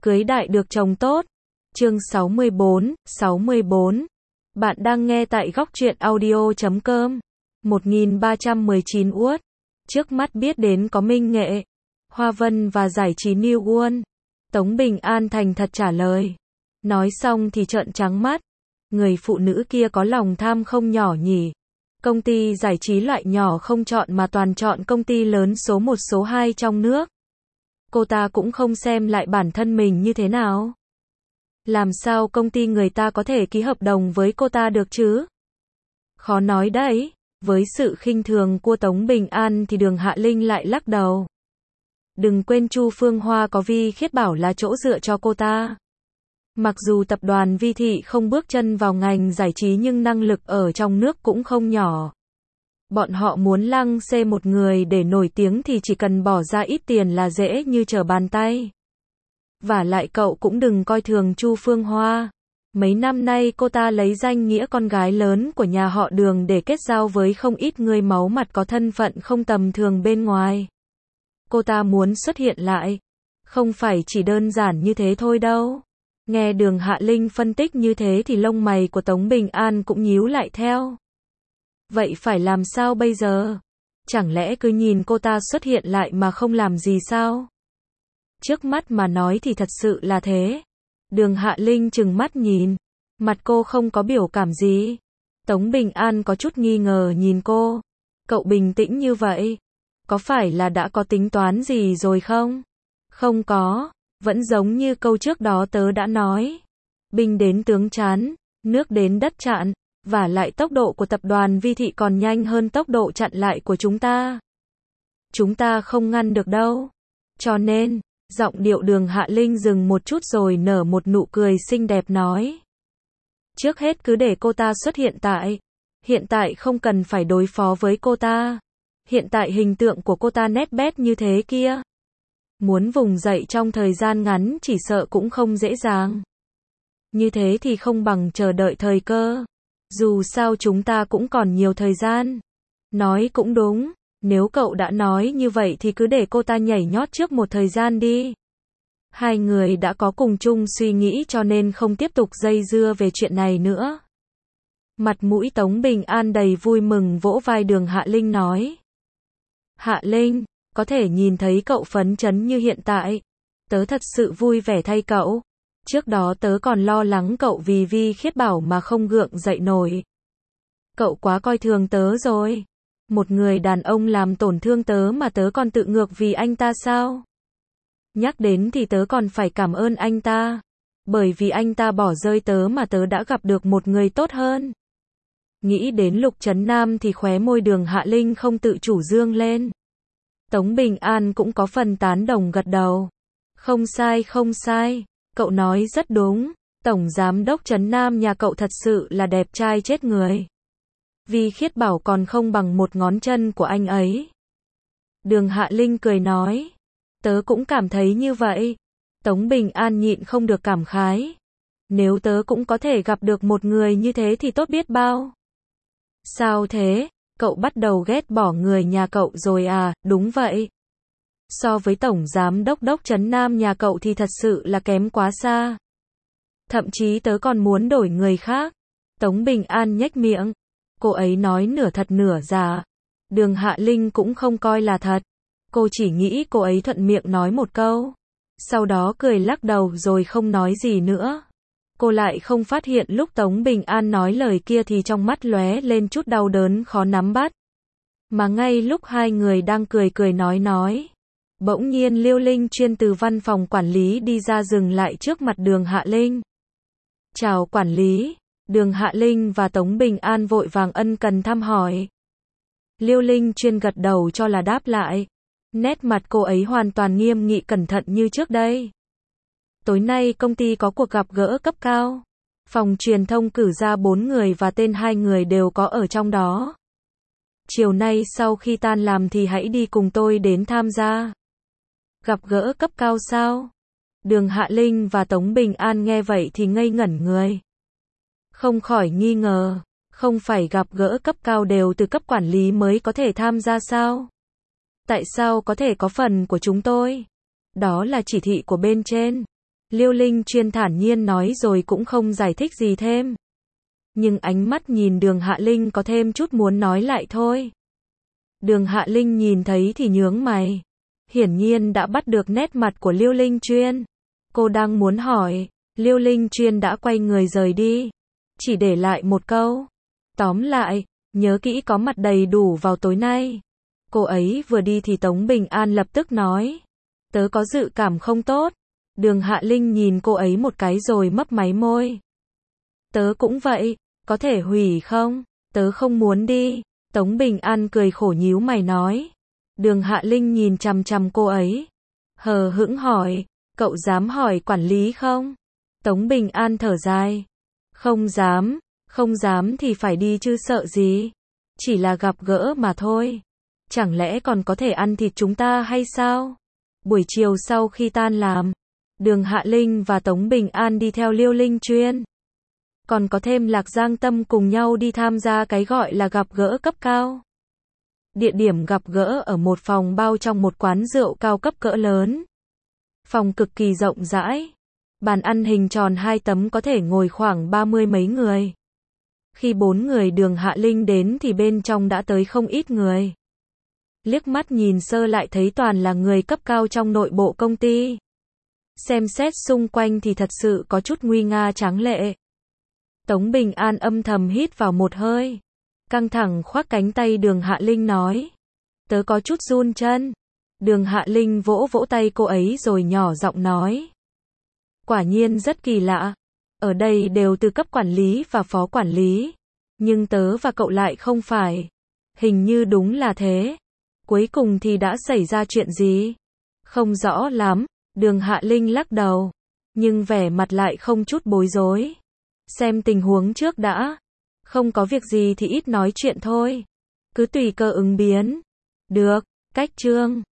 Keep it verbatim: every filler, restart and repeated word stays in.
Cưới đại được chồng tốt. Chương sáu mươi bốn, sáu mươi bốn. Bạn đang nghe tại góc truyện audio chấm com. một nghìn ba trăm mười chín uất. Trước mắt biết đến có Minh Nghệ, Hoa Vân và giải trí New World. Tống Bình An thành thật trả lời. Nói xong thì trợn trắng mắt. Người phụ nữ kia có lòng tham không nhỏ nhỉ. Công ty giải trí loại nhỏ không chọn mà toàn chọn công ty lớn số một số hai trong nước. Cô ta cũng không xem lại bản thân mình như thế nào. Làm sao công ty người ta có thể ký hợp đồng với cô ta được chứ? Khó nói đấy. Với sự khinh thường của Tống Bình An thì Đường Hạ Linh lại lắc đầu. Đừng quên Chu Phương Hoa có Vi Khiết Bảo là chỗ dựa cho cô ta. Mặc dù tập đoàn Vi Thị không bước chân vào ngành giải trí nhưng năng lực ở trong nước cũng không nhỏ. Bọn họ muốn lăng xê một người để nổi tiếng thì chỉ cần bỏ ra ít tiền là dễ như trở bàn tay. Vả lại cậu cũng đừng coi thường Chu Phương Hoa. Mấy năm nay cô ta lấy danh nghĩa con gái lớn của nhà họ Đường để kết giao với không ít người máu mặt có thân phận không tầm thường bên ngoài. Cô ta muốn xuất hiện lại. Không phải chỉ đơn giản như thế thôi đâu. Nghe Đường Hạ Linh phân tích như thế thì lông mày của Tống Bình An cũng nhíu lại theo. Vậy phải làm sao bây giờ? Chẳng lẽ cứ nhìn cô ta xuất hiện lại mà không làm gì sao? Trước mắt mà nói thì thật sự là thế. Đường Hạ Linh trừng mắt nhìn. Mặt cô không có biểu cảm gì. Tống Bình An có chút nghi ngờ nhìn cô. Cậu bình tĩnh như vậy. Có phải là đã có tính toán gì rồi không? Không có. Vẫn giống như câu trước đó tớ đã nói. Binh đến tướng chán, nước đến đất chặn. Và lại tốc độ của tập đoàn Vi Thị còn nhanh hơn tốc độ chặn lại của chúng ta. Chúng ta không ngăn được đâu. Cho nên, giọng điệu Đường Hạ Linh dừng một chút rồi nở một nụ cười xinh đẹp nói. Trước hết cứ để cô ta xuất hiện tại. Hiện tại không cần phải đối phó với cô ta. Hiện tại hình tượng của cô ta nét bét như thế kia. Muốn vùng dậy trong thời gian ngắn chỉ sợ cũng không dễ dàng. Như thế thì không bằng chờ đợi thời cơ. Dù sao chúng ta cũng còn nhiều thời gian. Nói cũng đúng. Nếu cậu đã nói như vậy thì cứ để cô ta nhảy nhót trước một thời gian đi. Hai người đã có cùng chung suy nghĩ cho nên không tiếp tục dây dưa về chuyện này nữa. Mặt mũi Tống Bình An đầy vui mừng vỗ vai Đường Hạ Linh nói. Hạ Linh, có thể nhìn thấy cậu phấn chấn như hiện tại. Tớ thật sự vui vẻ thay cậu. Trước đó tớ còn lo lắng cậu vì Vi Khiết Bảo mà không gượng dậy nổi. Cậu quá coi thường tớ rồi. Một người đàn ông làm tổn thương tớ mà tớ còn tự ngược vì anh ta sao? Nhắc đến thì tớ còn phải cảm ơn anh ta. Bởi vì anh ta bỏ rơi tớ mà tớ đã gặp được một người tốt hơn. Nghĩ đến Lục Trấn Nam thì khóe môi Đường Hạ Linh không tự chủ dương lên. Tống Bình An cũng có phần tán đồng gật đầu. Không sai không sai. Cậu nói rất đúng. Tổng Giám đốc Trấn Nam nhà cậu thật sự là đẹp trai chết người. Vi Khiết Bảo còn không bằng một ngón chân của anh ấy. Đường Hạ Linh cười nói. Tớ cũng cảm thấy như vậy. Tống Bình An nhịn không được cảm khái. Nếu tớ cũng có thể gặp được một người như thế thì tốt biết bao. Sao thế? Cậu bắt đầu ghét bỏ người nhà cậu rồi à? Đúng vậy. So với Tổng Giám đốc đốc Trấn Nam nhà cậu thì thật sự là kém quá xa. Thậm chí tớ còn muốn đổi người khác. Tống Bình An nhếch miệng. Cô ấy nói nửa thật nửa giả. Đường Hạ Linh cũng không coi là thật. Cô chỉ nghĩ cô ấy thuận miệng nói một câu. Sau đó cười lắc đầu rồi không nói gì nữa. Cô lại không phát hiện lúc Tống Bình An nói lời kia thì trong mắt lóe lên chút đau đớn khó nắm bắt. Mà ngay lúc hai người đang cười cười nói nói. Bỗng nhiên Liêu Linh Chuyên từ văn phòng quản lý đi ra dừng lại trước mặt Đường Hạ Linh. Chào quản lý. Đường Hạ Linh và Tống Bình An vội vàng ân cần thăm hỏi. Liêu Linh Chuyên gật đầu cho là đáp lại. Nét mặt cô ấy hoàn toàn nghiêm nghị cẩn thận như trước đây. Tối nay công ty có cuộc gặp gỡ cấp cao. Phòng truyền thông cử ra bốn người và tên hai người đều có ở trong đó. Chiều nay sau khi tan làm thì hãy đi cùng tôi đến tham gia. Gặp gỡ cấp cao sao? Đường Hạ Linh và Tống Bình An nghe vậy thì ngây ngẩn người. Không khỏi nghi ngờ, không phải gặp gỡ cấp cao đều từ cấp quản lý mới có thể tham gia sao? Tại sao có thể có phần của chúng tôi? Đó là chỉ thị của bên trên. Liêu Linh Chuyên thản nhiên nói rồi cũng không giải thích gì thêm. Nhưng ánh mắt nhìn Đường Hạ Linh có thêm chút muốn nói lại thôi. Đường Hạ Linh nhìn thấy thì nhướng mày. Hiển nhiên đã bắt được nét mặt của Liêu Linh Chuyên. Cô đang muốn hỏi, Liêu Linh Chuyên đã quay người rời đi. Chỉ để lại một câu. Tóm lại, nhớ kỹ có mặt đầy đủ vào tối nay. Cô ấy vừa đi thì Tống Bình An lập tức nói. Tớ có dự cảm không tốt. Đường Hạ Linh nhìn cô ấy một cái rồi mấp máy môi. Tớ cũng vậy, có thể hủy không? Tớ không muốn đi. Tống Bình An cười khổ nhíu mày nói. Đường Hạ Linh nhìn chằm chằm cô ấy. Hờ hững hỏi, cậu dám hỏi quản lý không? Tống Bình An thở dài. Không dám, không dám thì phải đi chứ sợ gì. Chỉ là gặp gỡ mà thôi. Chẳng lẽ còn có thể ăn thịt chúng ta hay sao? Buổi chiều sau khi tan làm, Đường Hạ Linh và Tống Bình An đi theo Liêu Linh Chuyên. Còn có thêm Lạc Giang Tâm cùng nhau đi tham gia cái gọi là gặp gỡ cấp cao. Địa điểm gặp gỡ ở một phòng bao trong một quán rượu cao cấp cỡ lớn. Phòng cực kỳ rộng rãi. Bàn ăn hình tròn hai tấm có thể ngồi khoảng ba mươi mấy người. Khi bốn người Đường Hạ Linh đến thì bên trong đã tới không ít người. Liếc mắt nhìn sơ lại thấy toàn là người cấp cao trong nội bộ công ty. Xem xét xung quanh thì thật sự có chút nguy nga tráng lệ. Tống Bình An âm thầm hít vào một hơi. Căng thẳng khoác cánh tay Đường Hạ Linh nói. Tớ có chút run chân. Đường Hạ Linh vỗ vỗ tay cô ấy rồi nhỏ giọng nói. Quả nhiên rất kỳ lạ. Ở đây đều từ cấp quản lý và phó quản lý. Nhưng tớ và cậu lại không phải. Hình như đúng là thế. Cuối cùng thì đã xảy ra chuyện gì? Không rõ lắm. Đường Hạ Linh lắc đầu. Nhưng vẻ mặt lại không chút bối rối. Xem tình huống trước đã. Không có việc gì thì ít nói chuyện thôi. Cứ tùy cơ ứng biến. Được, cách chương.